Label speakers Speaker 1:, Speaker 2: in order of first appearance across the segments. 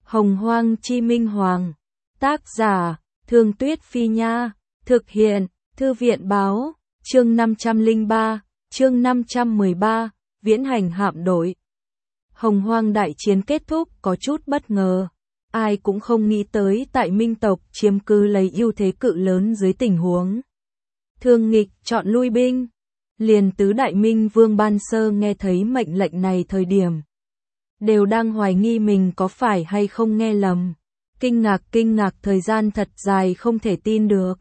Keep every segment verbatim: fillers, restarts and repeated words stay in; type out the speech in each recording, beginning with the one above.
Speaker 1: Hồng Hoang Chi Minh Hoàng. Tác giả, Thương Tuyết Phi Nha. Thực hiện, Thư viện Báo. Chương năm trăm lẻ ba, chương năm trăm mười ba, Viễn hành hạm đội. Hồng Hoang đại chiến kết thúc có chút bất ngờ. Ai cũng không nghĩ tới tại Minh tộc chiếm cứ lấy ưu thế cự lớn dưới tình huống Thương Nghịch chọn lui binh. Liền tứ đại Minh Vương Ban Sơ nghe thấy mệnh lệnh này thời điểm, đều đang hoài nghi mình có phải hay không nghe lầm. Kinh ngạc kinh ngạc thời gian thật dài không thể tin được.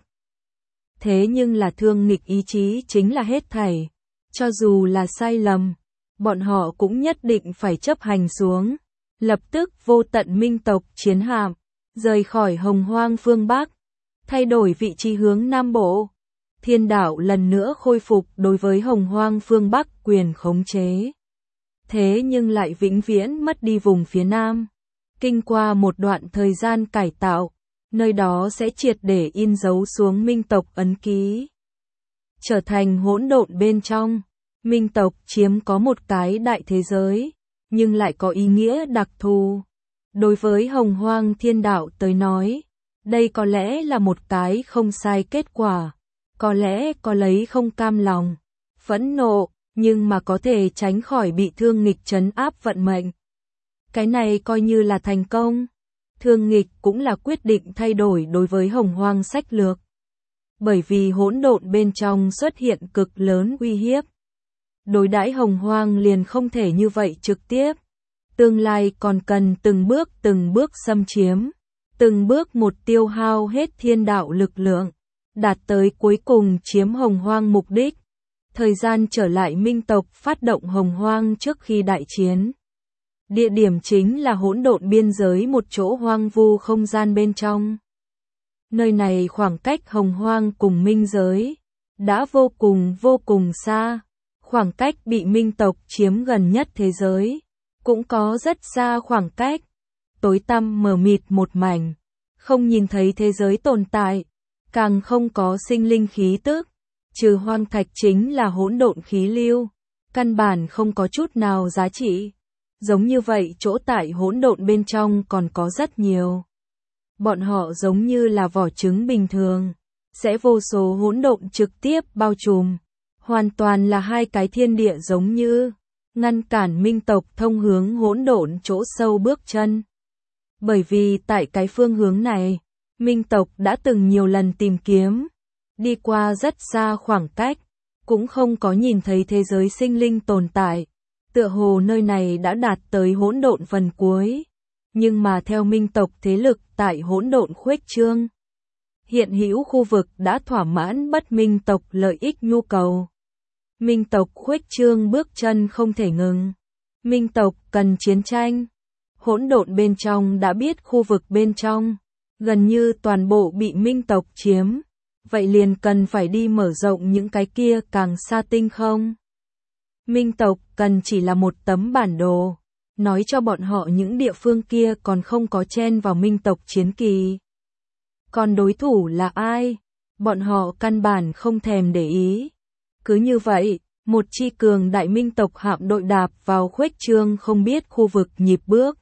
Speaker 1: Thế nhưng là Thương Nghịch ý chí chính là hết thảy. Cho dù là sai lầm, bọn họ cũng nhất định phải chấp hành xuống. Lập tức vô tận Minh tộc chiến hạm, rời khỏi Hồng Hoang phương Bắc, thay đổi vị trí hướng Nam Bộ. Thiên đạo lần nữa khôi phục đối với Hồng Hoang phương Bắc quyền khống chế. Thế nhưng lại vĩnh viễn mất đi vùng phía Nam. Kinh qua một đoạn thời gian cải tạo, nơi đó sẽ triệt để in dấu xuống Minh tộc ấn ký. Trở thành hỗn độn bên trong, Minh tộc chiếm có một cái đại thế giới, nhưng lại có ý nghĩa đặc thù. Đối với Hồng Hoang thiên đạo tới nói, đây có lẽ là một cái không sai kết quả. Có lẽ có lấy không cam lòng, phẫn nộ, nhưng mà có thể tránh khỏi bị Thương Nghịch trấn áp vận mệnh. Cái này coi như là thành công. Thương Nghịch cũng là quyết định thay đổi đối với Hồng Hoang sách lược. Bởi vì hỗn độn bên trong xuất hiện cực lớn uy hiếp. Đối đãi Hồng Hoang liền không thể như vậy trực tiếp. Tương lai còn cần từng bước từng bước xâm chiếm. Từng bước một tiêu hao hết thiên đạo lực lượng. Đạt tới cuối cùng chiếm Hồng Hoang mục đích. Thời gian trở lại Minh tộc phát động Hồng Hoang trước khi đại chiến. Địa điểm chính là hỗn độn biên giới một chỗ hoang vu không gian bên trong. Nơi này khoảng cách Hồng Hoang cùng Minh giới đã vô cùng vô cùng xa. Khoảng cách bị Minh tộc chiếm gần nhất thế giới cũng có rất xa khoảng cách. Tối tăm mờ mịt một mảnh, không nhìn thấy thế giới tồn tại, càng không có sinh linh khí tức, trừ hoang thạch chính là hỗn độn khí lưu, căn bản không có chút nào giá trị. Giống như vậy chỗ tại hỗn độn bên trong còn có rất nhiều. Bọn họ giống như là vỏ trứng bình thường, sẽ vô số hỗn độn trực tiếp bao trùm, hoàn toàn là hai cái thiên địa giống như ngăn cản Minh tộc thông hướng hỗn độn chỗ sâu bước chân. Bởi vì tại cái phương hướng này, Minh tộc đã từng nhiều lần tìm kiếm, đi qua rất xa khoảng cách, cũng không có nhìn thấy thế giới sinh linh tồn tại. Tựa hồ nơi này đã đạt tới hỗn độn phần cuối, nhưng mà theo Minh tộc thế lực tại hỗn độn khuếch trương, hiện hữu khu vực đã thỏa mãn bất Minh tộc lợi ích nhu cầu. Minh tộc khuếch trương bước chân không thể ngừng. Minh tộc cần chiến tranh. Hỗn độn bên trong đã biết khu vực bên trong gần như toàn bộ bị Minh tộc chiếm, vậy liền cần phải đi mở rộng những cái kia càng xa tinh không. Minh tộc cần chỉ là một tấm bản đồ, nói cho bọn họ những địa phương kia còn không có chen vào Minh tộc chiến kỳ. Còn đối thủ là ai? Bọn họ căn bản không thèm để ý. Cứ như vậy, một chi cường đại Minh tộc hạm đội đạp vào khuếch trương không biết khu vực nhịp bước,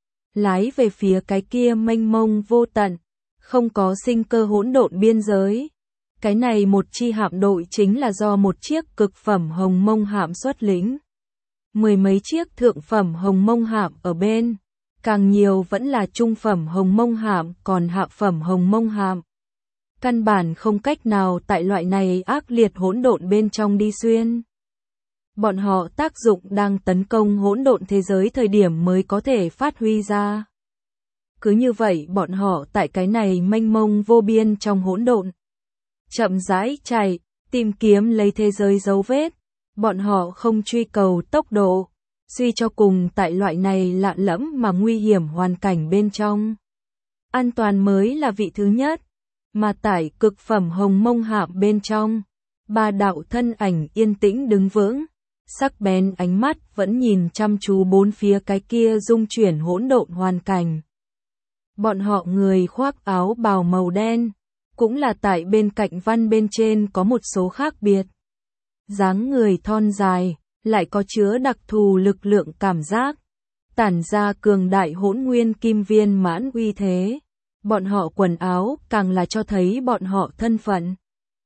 Speaker 1: lái về phía cái kia mênh mông vô tận, không có sinh cơ hỗn độn biên giới. Cái này một chi hạm đội chính là do một chiếc cực phẩm hồng mông hạm xuất lĩnh. Mười mấy chiếc thượng phẩm hồng mông hạm ở bên, càng nhiều vẫn là trung phẩm hồng mông hạm còn hạ phẩm hồng mông hạm. Căn bản không cách nào tại loại này ác liệt hỗn độn bên trong đi xuyên. Bọn họ tác dụng đang tấn công hỗn độn thế giới thời điểm mới có thể phát huy ra. Cứ như vậy bọn họ tại cái này mênh mông vô biên trong hỗn độn, chậm rãi chạy, tìm kiếm lấy thế giới dấu vết. Bọn họ không truy cầu tốc độ, suy cho cùng tại loại này lạ lẫm mà nguy hiểm hoàn cảnh bên trong. An toàn mới là vị thứ nhất. Mà tại cực phẩm hồng mông hạm bên trong, ba đạo thân ảnh yên tĩnh đứng vững, sắc bén ánh mắt vẫn nhìn chăm chú bốn phía cái kia dung chuyển hỗn độn hoàn cảnh. Bọn họ người khoác áo bào màu đen, cũng là tại bên cạnh văn bên trên có một số khác biệt. Dáng người thon dài, lại có chứa đặc thù lực lượng cảm giác. tản ra cường đại hỗn nguyên kim viên mãn uy thế. Bọn họ quần áo càng là cho thấy bọn họ thân phận.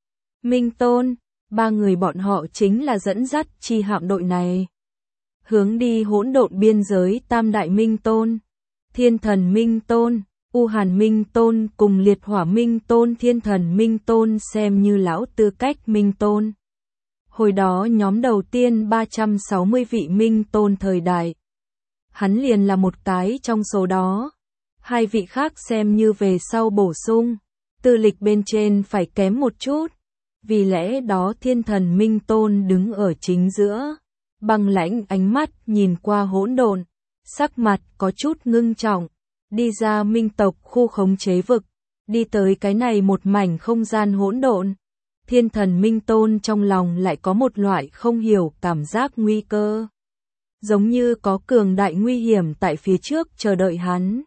Speaker 1: Minh Tôn, ba người bọn họ chính là dẫn dắt chi hạm đội này. Hướng đi hỗn độn biên giới Tam Đại Minh Tôn, Thiên Thần Minh Tôn, U Hàn Minh Tôn cùng Liệt Hỏa Minh Tôn. Thiên Thần Minh Tôn xem như lão tư cách Minh Tôn. Hồi đó nhóm đầu tiên ba trăm sáu mươi vị Minh Tôn thời đại. Hắn liền là một cái trong số đó. Hai vị khác xem như về sau bổ sung, tư lịch bên trên phải kém một chút. Vì lẽ đó Thiên Thần Minh Tôn đứng ở chính giữa, băng lãnh ánh mắt nhìn qua hỗn độn, sắc mặt có chút ngưng trọng, đi ra minh tộc khu khống chế vực, đi tới cái này một mảnh không gian hỗn độn. Thiên Thần Minh Tôn trong lòng lại có một loại không hiểu cảm giác nguy cơ. Giống như có cường đại nguy hiểm tại phía trước chờ đợi hắn.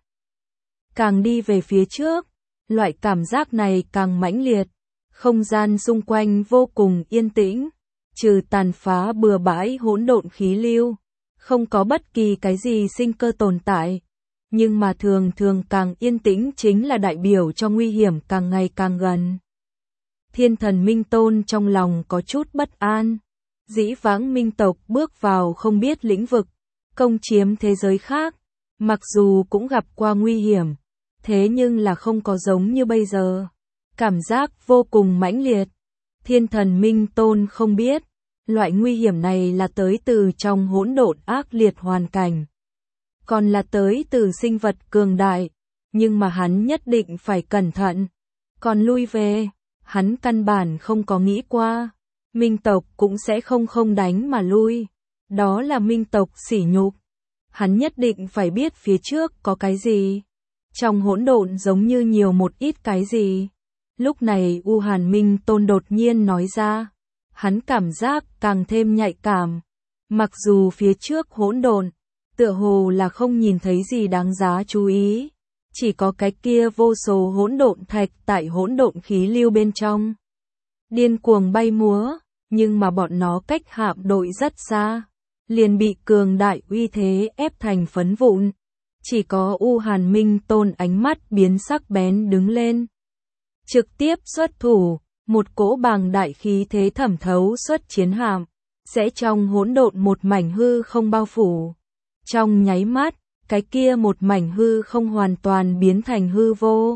Speaker 1: Càng đi về phía trước, loại cảm giác này càng mãnh liệt. Không gian xung quanh vô cùng yên tĩnh, trừ tàn phá bừa bãi hỗn độn khí lưu, không có bất kỳ cái gì sinh cơ tồn tại. Nhưng mà thường thường càng yên tĩnh chính là đại biểu cho nguy hiểm càng ngày càng gần. Thiên Thần Minh Tôn trong lòng có chút bất an. Dĩ vãng minh tộc bước vào không biết lĩnh vực, công chiếm thế giới khác, mặc dù cũng gặp qua nguy hiểm, thế nhưng là không có giống như bây giờ. Cảm giác vô cùng mãnh liệt. Thiên Thần Minh Tôn không biết, loại nguy hiểm này là tới từ trong hỗn độn ác liệt hoàn cảnh, còn là tới từ sinh vật cường đại, nhưng mà hắn nhất định phải cẩn thận. Còn lui về, hắn căn bản không có nghĩ qua, minh tộc cũng sẽ không không đánh mà lui, đó là minh tộc sỉ nhục. Hắn nhất định phải biết phía trước có cái gì, trong hỗn độn giống như nhiều một ít cái gì. Lúc này U Hàn Minh Tôn đột nhiên nói ra, hắn cảm giác càng thêm nhạy cảm. Mặc dù phía trước hỗn độn, tựa hồ là không nhìn thấy gì đáng giá chú ý, chỉ có cái kia vô số hỗn độn thạch tại hỗn độn khí lưu bên trong điên cuồng bay múa, nhưng mà bọn nó cách hạm đội rất xa, liền bị cường đại uy thế ép thành phấn vụn. Chỉ có U Hàn Minh Tôn ánh mắt biến sắc bén đứng lên, trực tiếp xuất thủ, một cỗ bàng đại khí thế thẩm thấu xuất chiến hạm, sẽ trong hỗn độn một mảnh hư không bao phủ. Trong nháy mắt, cái kia một mảnh hư không hoàn toàn biến thành hư vô.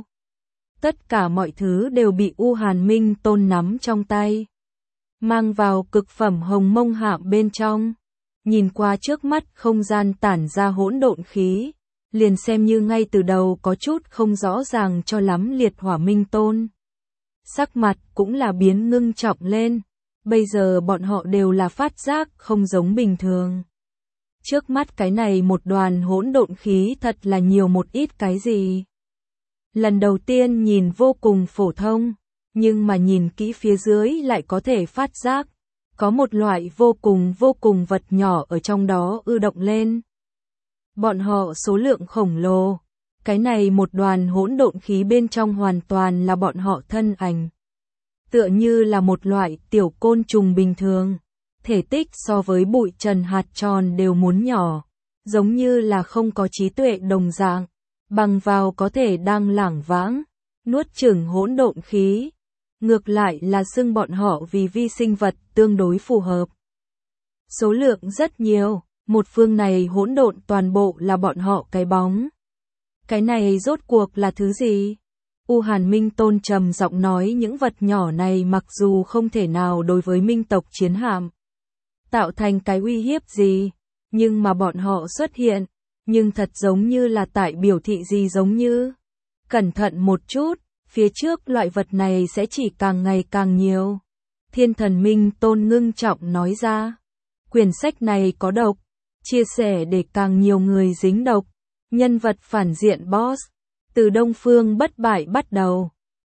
Speaker 1: Tất cả mọi thứ đều bị U Hàn Minh Tôn nắm trong tay, mang vào cực phẩm hồng mông hạm bên trong. Nhìn qua trước mắt không gian tản ra hỗn độn khí, liền xem như ngay từ đầu có chút không rõ ràng cho lắm Liệt Hỏa Minh Tôn. Sắc mặt cũng là biến ngưng trọng lên, bây giờ bọn họ đều là phát giác không giống bình thường. Trước mắt cái này một đoàn hỗn độn khí thật là nhiều một ít cái gì. Lần đầu tiên nhìn vô cùng phổ thông, nhưng mà nhìn kỹ phía dưới lại có thể phát giác, có một loại vô cùng vô cùng vật nhỏ ở trong đó ư động lên. Bọn họ số lượng khổng lồ, cái này một đoàn hỗn độn khí bên trong hoàn toàn là bọn họ thân ảnh. Tựa như là một loại tiểu côn trùng bình thường, thể tích so với bụi trần hạt tròn đều muốn nhỏ, giống như là không có trí tuệ đồng dạng, bằng vào có thể đang lảng vãng, nuốt chửng hỗn độn khí. Ngược lại là xưng bọn họ vì vi sinh vật tương đối phù hợp. Số lượng rất nhiều, một phương này hỗn độn toàn bộ là bọn họ cái bóng. Cái này rốt cuộc là thứ gì? U Hàn Minh Tôn trầm giọng nói, những vật nhỏ này mặc dù không thể nào đối với minh tộc chiến hạm tạo thành cái uy hiếp gì, nhưng mà bọn họ xuất hiện, nhưng thật giống như là tại biểu thị gì giống như. Cẩn thận một chút, phía trước loại vật này sẽ chỉ càng ngày càng nhiều. Thiên Thần Minh Tôn ngưng trọng nói ra, quyển sách này có độc, chia sẻ để càng nhiều người dính độc. Nhân vật phản diện boss, từ Đông Phương bất bại bắt đầu,